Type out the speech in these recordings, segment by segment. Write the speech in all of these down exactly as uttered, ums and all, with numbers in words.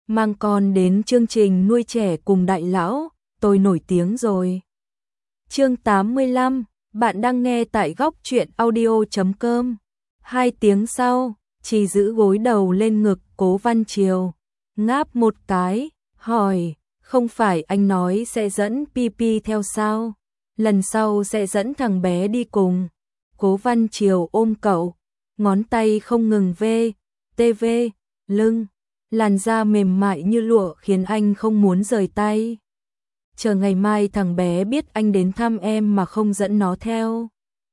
mang con đến chương trình nuôi trẻ cùng đại lão, tôi nổi tiếng rồi. Chương tám mươi lăm, bạn đang nghe tại góc truyện audio chấm com. Hai tiếng sau, Trì giữ gối đầu lên ngực Cố Văn Triều, ngáp một cái, hỏi, không phải anh nói sẽ dẫn Pi Pi theo sao? Lần sau sẽ dẫn thằng bé đi cùng. Cố Văn Triều ôm cậu, ngón tay không ngừng vê, tê vê, lưng, làn da mềm mại như lụa khiến anh không muốn rời tay. Chờ ngày mai thằng bé biết anh đến thăm em mà không dẫn nó theo.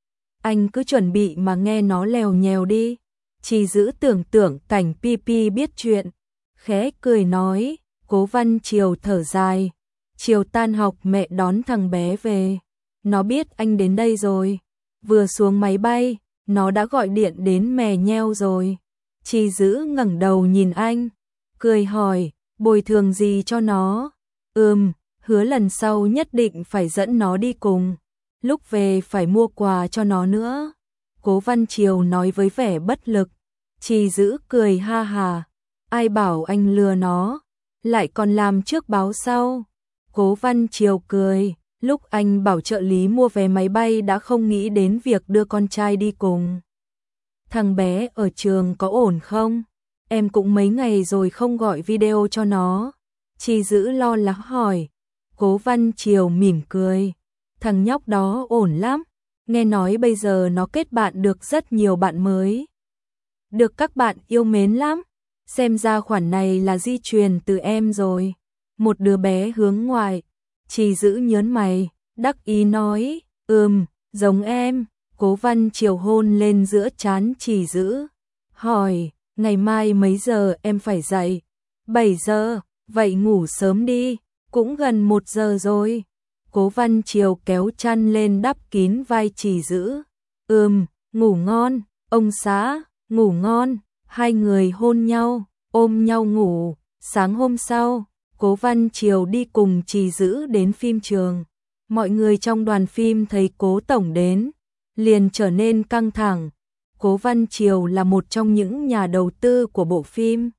Anh cứ chuẩn bị mà nghe nó lèo nhèo đi. Trì giữ tưởng tượng cảnh Pi Pi biết chuyện, khẽ cười nói. Cố Văn Triều thở dài. Chiều tan học mẹ đón thằng bé về. Nó biết anh đến đây rồi. Vừa xuống máy bay, nó đã gọi điện đến mè nheo rồi. Trì giữ ngẩng đầu nhìn anh, cười hỏi, bồi thường gì cho nó? Ừm, hứa lần sau nhất định phải dẫn nó đi cùng. Lúc về phải mua quà cho nó nữa. Cố Văn Triều nói với vẻ bất lực. Trì giữ cười ha hà. Ai bảo anh lừa nó, lại còn làm trước báo sau. Cố Văn Triều cười. Lúc anh bảo trợ lý mua vé máy bay đã không nghĩ đến việc đưa con trai đi cùng. Thằng bé ở trường có ổn không? Em cũng mấy ngày rồi không gọi video cho nó. Trì giữ lo lắng hỏi. Cố Văn Triều mỉm cười. Thằng nhóc đó ổn lắm. Nghe nói bây giờ nó kết bạn được rất nhiều bạn mới. Được các bạn yêu mến lắm. Xem ra khoản này là di truyền từ em rồi. Một đứa bé hướng ngoại. Trì giữ nhớn mày, đắc ý nói, ừm, giống em. Cố Văn Triều hôn lên giữa trán Trì giữ. Hỏi, ngày mai mấy giờ em phải dậy? bảy giờ, vậy ngủ sớm đi, cũng gần một giờ rồi. Cố Văn Triều kéo chăn lên đắp kín vai Trì giữ. Ừm, ngủ ngon, ông xã, ngủ ngon. Hai người hôn nhau, ôm nhau ngủ. Sáng hôm sau, Cố Văn Triều đi cùng Trì giữ đến phim trường. Mọi người trong đoàn phim thấy Cố tổng đến, liền trở nên căng thẳng. Cố Văn Triều là một trong những nhà đầu tư của bộ phim.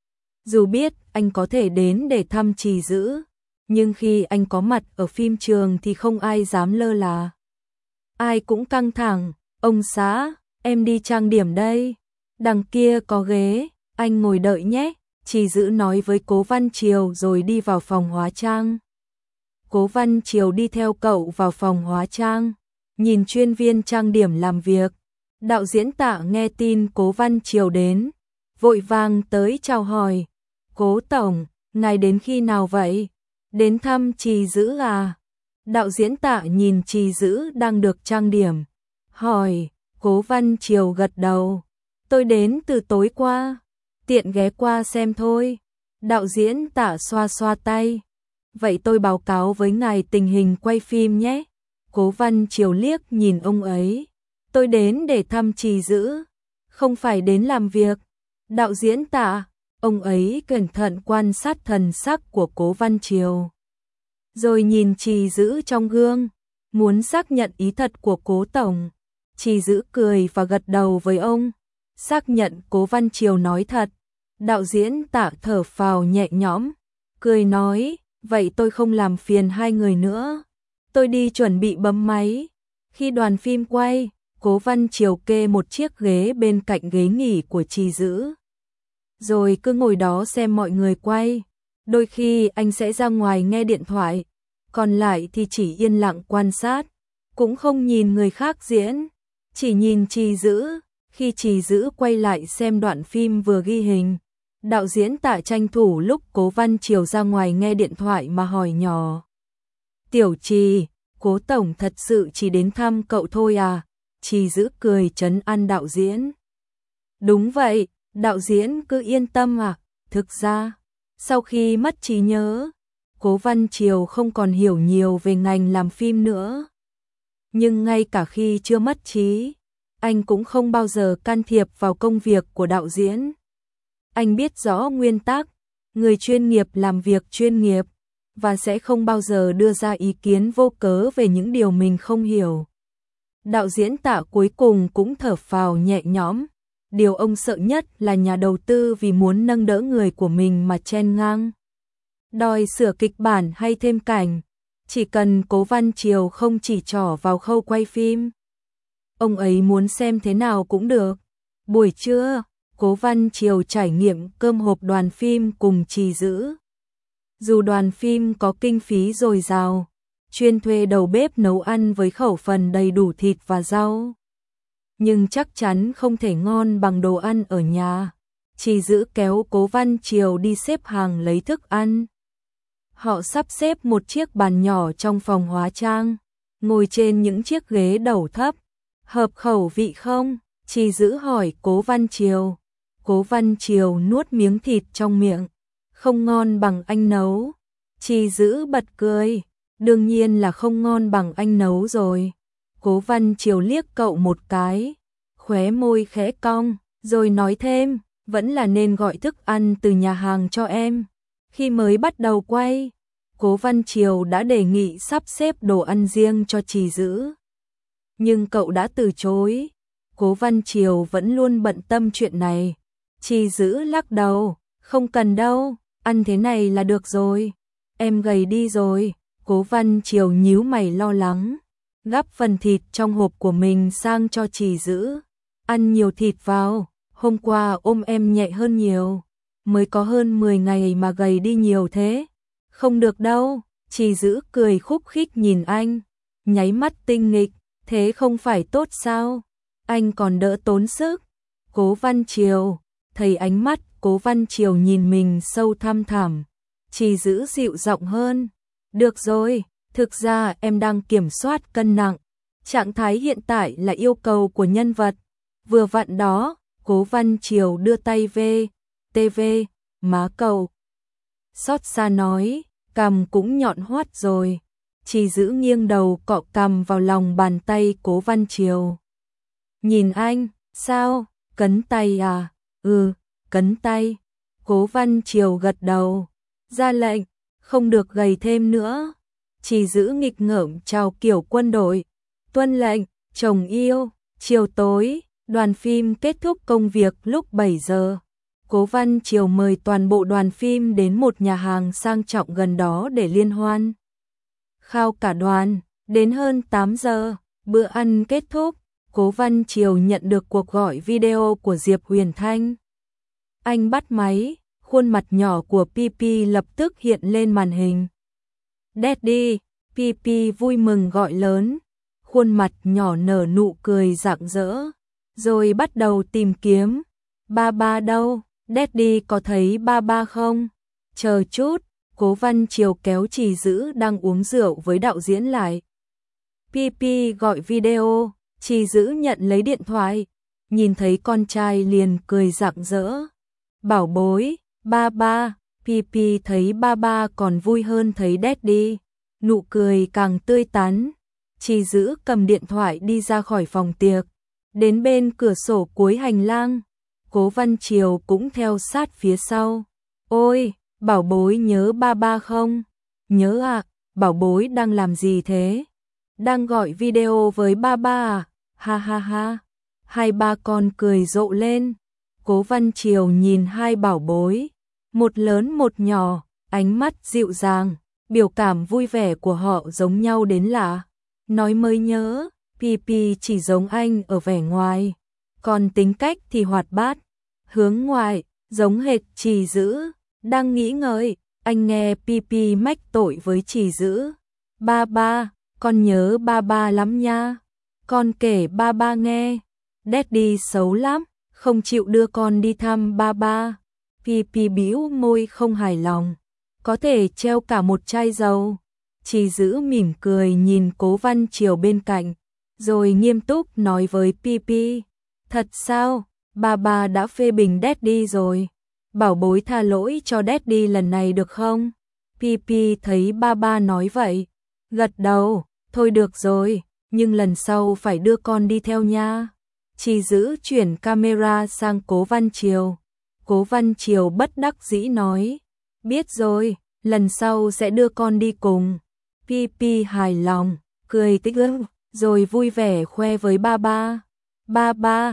Dù biết anh có thể đến để thăm Trì giữ, nhưng khi anh có mặt ở phim trường thì không ai dám lơ là. Ai cũng căng thẳng, ông xã, em đi trang điểm đây. Đằng kia có ghế, anh ngồi đợi nhé. Trì giữ nói với Cố Văn Triều rồi đi vào phòng hóa trang. Cố Văn Triều đi theo cậu vào phòng hóa trang, nhìn chuyên viên trang điểm làm việc. Đạo diễn Tạ nghe tin Cố Văn Triều đến, vội vàng tới chào hỏi. Cố tổng, ngài đến khi nào vậy? Đến thăm Trì giữ à? Đạo diễn Tạ nhìn Trì giữ đang được trang điểm, hỏi. Cố Văn Triều gật đầu. Tôi đến từ tối qua, tiện ghé qua xem thôi. Đạo diễn Tạ xoa xoa tay. Vậy tôi báo cáo với ngài tình hình quay phim nhé. Cố Văn Triều liếc nhìn ông ấy. Tôi đến để thăm Trì giữ, không phải đến làm việc. Đạo diễn Tạ, ông ấy cẩn thận quan sát thần sắc của Cố Văn Triều, rồi nhìn Trì giữ trong gương, muốn xác nhận ý thật của Cố tổng. Trì giữ cười và gật đầu với ông, xác nhận Cố Văn Triều nói thật. Đạo diễn Tạ thở phào nhẹ nhõm, cười nói, vậy tôi không làm phiền hai người nữa. Tôi đi chuẩn bị bấm máy. Khi đoàn phim quay, Cố Văn Triều kê một chiếc ghế bên cạnh ghế nghỉ của Trì giữ, rồi cứ ngồi đó xem mọi người quay. Đôi khi anh sẽ ra ngoài nghe điện thoại, còn lại thì chỉ yên lặng quan sát, cũng không nhìn người khác diễn, chỉ nhìn Trì giữ. Khi Trì giữ quay lại xem đoạn phim vừa ghi hình, đạo diễn Tạ tranh thủ lúc Cố Văn Triều ra ngoài nghe điện thoại mà hỏi nhỏ. Tiểu Trì, Cố tổng thật sự chỉ đến thăm cậu thôi à? Trì giữ cười trấn an đạo diễn. Đúng vậy, đạo diễn cứ yên tâm à. Thực ra, sau khi mất trí nhớ, Cố Văn Triều không còn hiểu nhiều về ngành làm phim nữa. Nhưng ngay cả khi chưa mất trí, anh cũng không bao giờ can thiệp vào công việc của đạo diễn. Anh biết rõ nguyên tắc, người chuyên nghiệp làm việc chuyên nghiệp, và sẽ không bao giờ đưa ra ý kiến vô cớ về những điều mình không hiểu. Đạo diễn Tạ cuối cùng cũng thở phào nhẹ nhõm, Điều ông sợ nhất là nhà đầu tư vì muốn nâng đỡ người của mình mà chen ngang. Đòi sửa kịch bản hay thêm cảnh, chỉ cần Cố Văn Triều không chỉ trỏ vào khâu quay phim. Ông ấy muốn xem thế nào cũng được. Buổi trưa, Cố Văn Triều trải nghiệm cơm hộp đoàn phim cùng Trì Dữ. Dù đoàn phim có kinh phí dồi dào, chuyên thuê đầu bếp nấu ăn với khẩu phần đầy đủ thịt và rau, nhưng chắc chắn không thể ngon bằng đồ ăn ở nhà. Trì Dữ kéo Cố Văn Triều đi xếp hàng lấy thức ăn. Họ sắp xếp một chiếc bàn nhỏ trong phòng hóa trang, ngồi trên những chiếc ghế đầu thấp. Hợp khẩu vị không? Trì Dữ hỏi Cố Văn Triều. Cố Văn Triều nuốt miếng thịt trong miệng. Không ngon bằng anh nấu. Trì Dữ bật cười. Đương nhiên là không ngon bằng anh nấu rồi. Cố Văn Triều liếc cậu một cái, khóe môi khẽ cong, rồi nói thêm, vẫn là nên gọi thức ăn từ nhà hàng cho em. Khi mới bắt đầu quay, Cố Văn Triều đã đề nghị sắp xếp đồ ăn riêng cho Trì Dữ, nhưng cậu đã từ chối. Cố Văn Triều vẫn luôn bận tâm chuyện này. Trì Dữ lắc đầu, không cần đâu, ăn thế này là được rồi. Em gầy đi rồi. Cố Văn Triều nhíu mày lo lắng, gắp phần thịt trong hộp của mình sang cho Trì Dữ. Ăn nhiều thịt vào, hôm qua ôm em nhẹ hơn nhiều, mới có hơn mười ngày mà gầy đi nhiều thế. Không được đâu. Trì Dữ cười khúc khích nhìn anh, nháy mắt tinh nghịch, thế không phải tốt sao? Anh còn đỡ tốn sức. Cố Văn Triều, thấy ánh mắt Cố Văn Triều nhìn mình sâu thăm thẳm, Trì Dữ dịu giọng hơn. Được rồi, thực ra em đang kiểm soát cân nặng. Trạng thái hiện tại là yêu cầu của nhân vật. Vừa vặn đó. Cố Văn Triều đưa tay về tê vê, má cậu. Xót xa nói, cằm cũng nhọn hoắt rồi. Trì Dữ nghiêng đầu cọ cằm vào lòng bàn tay Cố Văn Triều. Nhìn anh, sao, cấn tay à? Ừ, cấn tay. Cố Văn Triều gật đầu, ra lệnh, không được gầy thêm nữa. Trì Dữ nghịch ngợm chào kiểu quân đội. Tuân lệnh, chồng yêu. Chiều tối, đoàn phim kết thúc công việc lúc bảy giờ. Cố Văn Triều mời toàn bộ đoàn phim đến một nhà hàng sang trọng gần đó để liên hoan. Khao cả đoàn, đến hơn tám giờ, bữa ăn kết thúc, Cố Văn Triều nhận được cuộc gọi video của Diệp Huyền Thanh. Anh bắt máy, khuôn mặt nhỏ của Pi Pi lập tức hiện lên màn hình. Daddy, Pi Pi vui mừng gọi lớn, khuôn mặt nhỏ nở nụ cười rạng rỡ, rồi bắt đầu tìm kiếm. Ba ba đâu? Daddy có thấy ba ba không? Chờ chút. Cố Văn Triều kéo Trì Dữ đang uống rượu với đạo diễn lại. Pi Pi gọi video. Trì Dữ nhận lấy điện thoại, nhìn thấy con trai liền cười rạng rỡ. Bảo bối, ba ba. Pi Pi thấy ba ba còn vui hơn thấy Daddy, nụ cười càng tươi tắn. Trì Dữ cầm điện thoại đi ra khỏi phòng tiệc, đến bên cửa sổ cuối hành lang. Cố Văn Triều cũng theo sát phía sau. Ôi, bảo bối nhớ ba ba không? Nhớ à, bảo bối đang làm gì thế? Đang gọi video với ba ba à? Ha ha ha. Hai ba con cười rộ lên. Cố Văn Triều nhìn hai bảo bối, một lớn một nhỏ, ánh mắt dịu dàng, biểu cảm vui vẻ của họ giống nhau đến lạ. Nói mới nhớ, Pi Pi chỉ giống anh ở vẻ ngoài, còn tính cách thì hoạt bát, hướng ngoại, giống hệt Trì Dữ. Đang nghĩ ngợi, anh nghe Pi Pi mách tội với Trì Dữ. Ba ba, con nhớ ba ba lắm nha. Con kể ba ba nghe. Daddy xấu lắm, không chịu đưa con đi thăm ba ba. Pi Pi bĩu môi không hài lòng. Có thể treo cả một chai dầu. Trì Dữ mỉm cười nhìn Cố Văn Triều bên cạnh, rồi nghiêm túc nói với Pi Pi. Thật sao? Ba ba đã phê bình Daddy rồi. Bảo bối tha lỗi cho Daddy lần này được không? Pi Pi thấy ba ba nói vậy, gật đầu. Thôi được rồi, nhưng lần sau phải đưa con đi theo nha. Trì Dữ chuyển camera sang Cố Văn Triều. Cố Văn Triều bất đắc dĩ nói. Biết rồi, lần sau sẽ đưa con đi cùng. Pi Pi hài lòng, cười tích ức, rồi vui vẻ khoe với ba ba. Ba ba,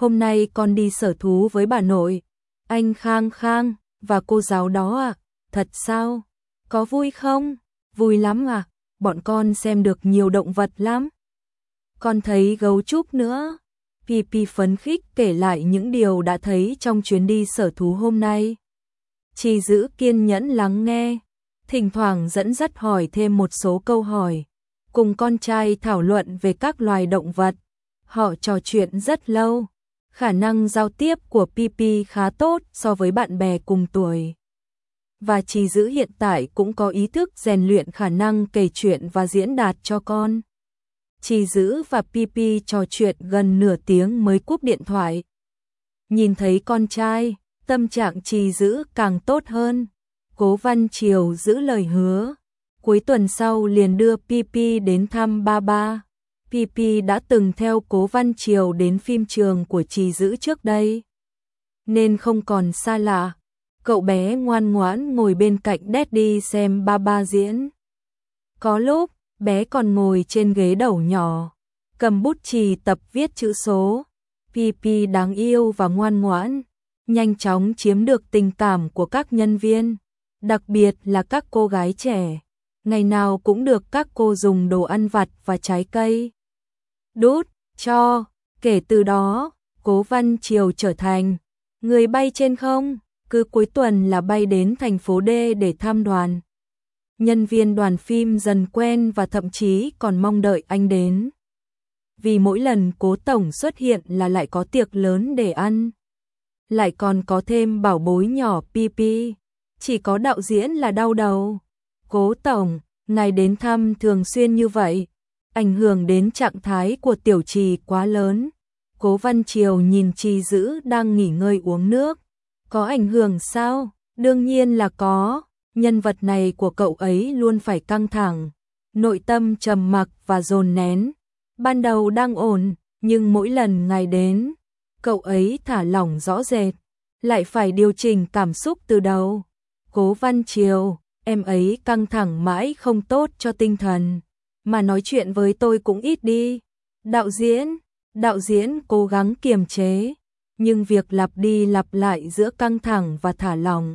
hôm nay con đi sở thú với bà nội, anh Khang Khang và cô giáo đó à, thật sao? Có vui không? Vui lắm à, bọn con xem được nhiều động vật lắm. Con thấy gấu trúc nữa. Pipi phấn khích kể lại những điều đã thấy trong chuyến đi sở thú hôm nay. Trì Dữ kiên nhẫn lắng nghe, thỉnh thoảng dẫn dắt hỏi thêm một số câu hỏi, cùng con trai thảo luận về các loài động vật. Họ trò chuyện rất lâu, khả năng giao tiếp của Pipi khá tốt so với bạn bè cùng tuổi. Và Trì Dữ hiện tại cũng có ý thức rèn luyện khả năng kể chuyện và diễn đạt cho con. Trì Dữ và Pipi trò chuyện gần nửa tiếng mới cúp điện thoại. Nhìn thấy con trai, tâm trạng Trì Dữ càng tốt hơn. Cố Văn Triều giữ lời hứa, cuối tuần sau liền đưa Pipi đến thăm ba ba. Pipi đã từng theo Cố Văn Triều đến phim trường của Trì Dữ trước đây, nên không còn xa lạ. Cậu bé ngoan ngoãn ngồi bên cạnh Daddy xem ba ba diễn. Có lúc, bé còn ngồi trên ghế đầu nhỏ, cầm bút chì tập viết chữ số. Pipi đáng yêu và ngoan ngoãn, nhanh chóng chiếm được tình cảm của các nhân viên, đặc biệt là các cô gái trẻ. Ngày nào cũng được các cô dùng đồ ăn vặt và trái cây đút cho. Kể từ đó, Cố Văn Triều trở thành người bay trên không, cứ cuối tuần là bay đến thành phố D để thăm đoàn. Nhân viên đoàn phim dần quen và thậm chí còn mong đợi anh đến. Vì mỗi lần Cố Tổng xuất hiện là lại có tiệc lớn để ăn. Lại còn có thêm bảo bối nhỏ Pipi. Chỉ có đạo diễn là đau đầu. Cố Tổng, ngài đến thăm thường xuyên như vậy, ảnh hưởng đến trạng thái của tiểu Trì quá lớn. Cố Văn Triều nhìn Trì Dữ đang nghỉ ngơi uống nước. Có ảnh hưởng sao? Đương nhiên là có. Nhân vật này của cậu ấy luôn phải căng thẳng, nội tâm trầm mặc và dồn nén. Ban đầu đang ổn, nhưng mỗi lần ngài đến, cậu ấy thả lỏng rõ rệt, lại phải điều chỉnh cảm xúc từ đầu. Cố Văn Triều, em ấy căng thẳng mãi không tốt cho tinh thần, mà nói chuyện với tôi cũng ít đi. Đạo diễn, đạo diễn cố gắng kiềm chế, nhưng việc lặp đi lặp lại giữa căng thẳng và thả lỏng,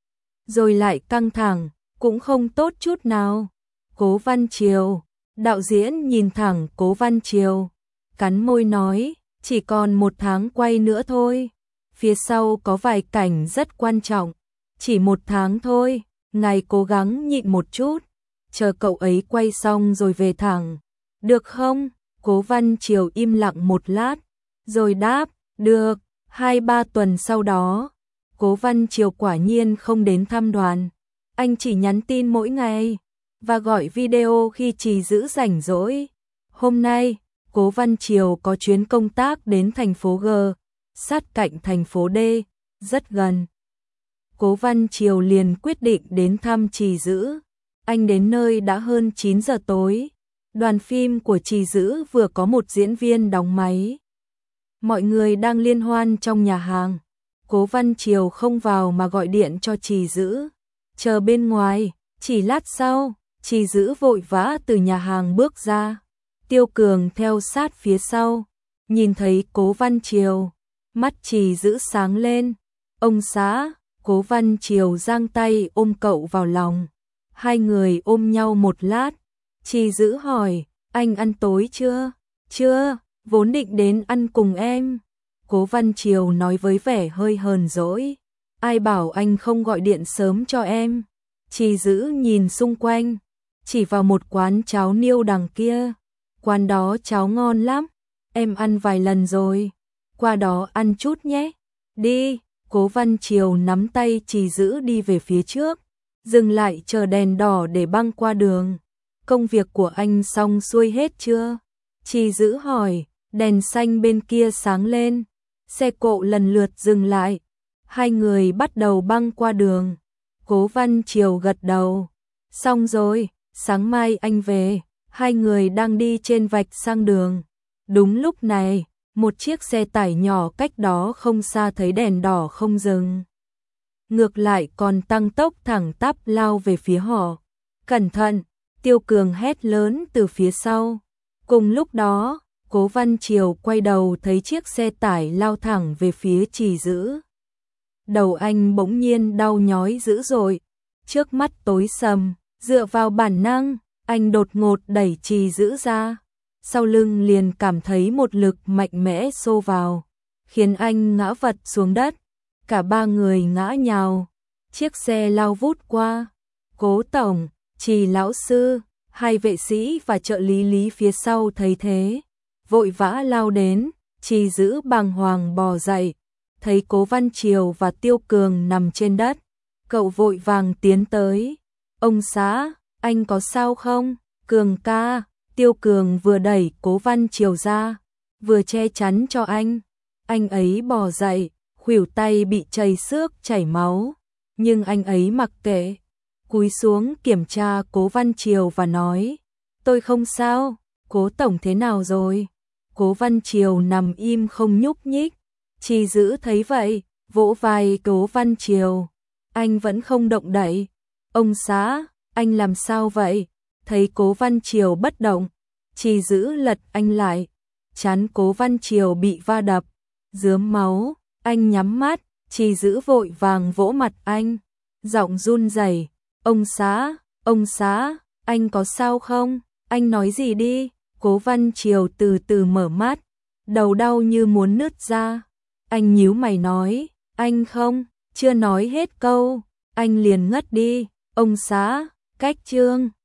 rồi lại căng thẳng, cũng không tốt chút nào. Cố Văn Triều, đạo diễn nhìn thẳng Cố Văn Triều, cắn môi nói, chỉ còn một tháng quay nữa thôi. Phía sau có vài cảnh rất quan trọng, chỉ một tháng thôi, ngài cố gắng nhịn một chút, chờ cậu ấy quay xong rồi về thẳng. Được không? Cố Văn Triều im lặng một lát, rồi đáp, được. Hai ba tuần sau đó, Cố Văn Triều quả nhiên không đến thăm đoàn. Anh chỉ nhắn tin mỗi ngày và gọi video khi Trì Dữ rảnh rỗi. Hôm nay, Cố Văn Triều có chuyến công tác đến thành phố G, sát cạnh thành phố D, rất gần. Cố Văn Triều liền quyết định đến thăm Trì Dữ. Anh đến nơi đã hơn chín giờ tối. Đoàn phim của Trì Dữ vừa có một diễn viên đóng máy. Mọi người đang liên hoan trong nhà hàng. Cố Văn Triều không vào mà gọi điện cho Trì Dữ. Chờ bên ngoài, chỉ lát sau, Trì Dữ vội vã từ nhà hàng bước ra. Tiêu Cường theo sát phía sau, nhìn thấy Cố Văn Triều, mắt Trì Dữ sáng lên. Ông xã, Cố Văn Triều giang tay ôm cậu vào lòng. Hai người ôm nhau một lát. Trì Dữ hỏi, anh ăn tối chưa? Chưa, vốn định đến ăn cùng em. Cố Văn Triều nói với vẻ hơi hờn dỗi. Ai bảo anh không gọi điện sớm cho em? Trì Dữ nhìn xung quanh, chỉ vào một quán cháo niêu đằng kia. Quán đó cháo ngon lắm, em ăn vài lần rồi. Qua đó ăn chút nhé. Đi. Cố Văn Triều nắm tay Trì Dữ đi về phía trước, dừng lại chờ đèn đỏ để băng qua đường. Công việc của anh xong xuôi hết chưa? Trì Dữ hỏi. Đèn xanh bên kia sáng lên, xe cộ lần lượt dừng lại. Hai người bắt đầu băng qua đường. Cố Văn Triều gật đầu. Xong rồi, sáng mai anh về. Hai người đang đi trên vạch sang đường. Đúng lúc này, một chiếc xe tải nhỏ cách đó không xa thấy đèn đỏ không dừng, ngược lại còn tăng tốc thẳng tắp lao về phía họ. Cẩn thận! Tiêu Cường hét lớn từ phía sau. Cùng lúc đó, Cố Văn Triều quay đầu thấy chiếc xe tải lao thẳng về phía Trì Dữ. Đầu anh bỗng nhiên đau nhói dữ dội, trước mắt tối sầm, dựa vào bản năng, anh đột ngột đẩy Trì Dữ ra, sau lưng liền cảm thấy một lực mạnh mẽ xô vào, khiến anh ngã vật xuống đất, cả ba người ngã nhào, chiếc xe lao vút qua. Cố tổng, Trì lão sư, hai vệ sĩ và trợ lý Lý phía sau thấy thế, vội vã lao đến. Trì Dữ bàng hoàng bò dậy, thấy Cố Văn Triều và Tiêu Cường nằm trên đất, cậu vội vàng tiến tới. Ông xã, anh có sao không? Cường ca. Tiêu Cường vừa đẩy Cố Văn Triều ra, vừa che chắn cho anh. Anh ấy bò dậy, khuỷu tay bị chảy xước chảy máu, nhưng anh ấy mặc kệ, cúi xuống kiểm tra Cố Văn Triều và nói, tôi không sao. Cố tổng thế nào rồi? Cố Văn Triều nằm im không nhúc nhích. Trì Dữ thấy vậy, vỗ vai Cố Văn Triều, anh vẫn không động đậy. Ông xã, anh làm sao vậy? Thấy Cố Văn Triều bất động, Trì Dữ lật anh lại, trán Cố Văn Triều bị va đập, rớm máu, anh nhắm mắt. Trì Dữ vội vàng vỗ mặt anh, giọng run rẩy, ông xã, ông xã, anh có sao không? Anh nói gì đi? Cố Văn Triều từ từ mở mắt, đầu đau như muốn nứt ra. Anh nhíu mày nói, anh không, chưa nói hết câu, anh liền ngất đi. Ông xã, cách chương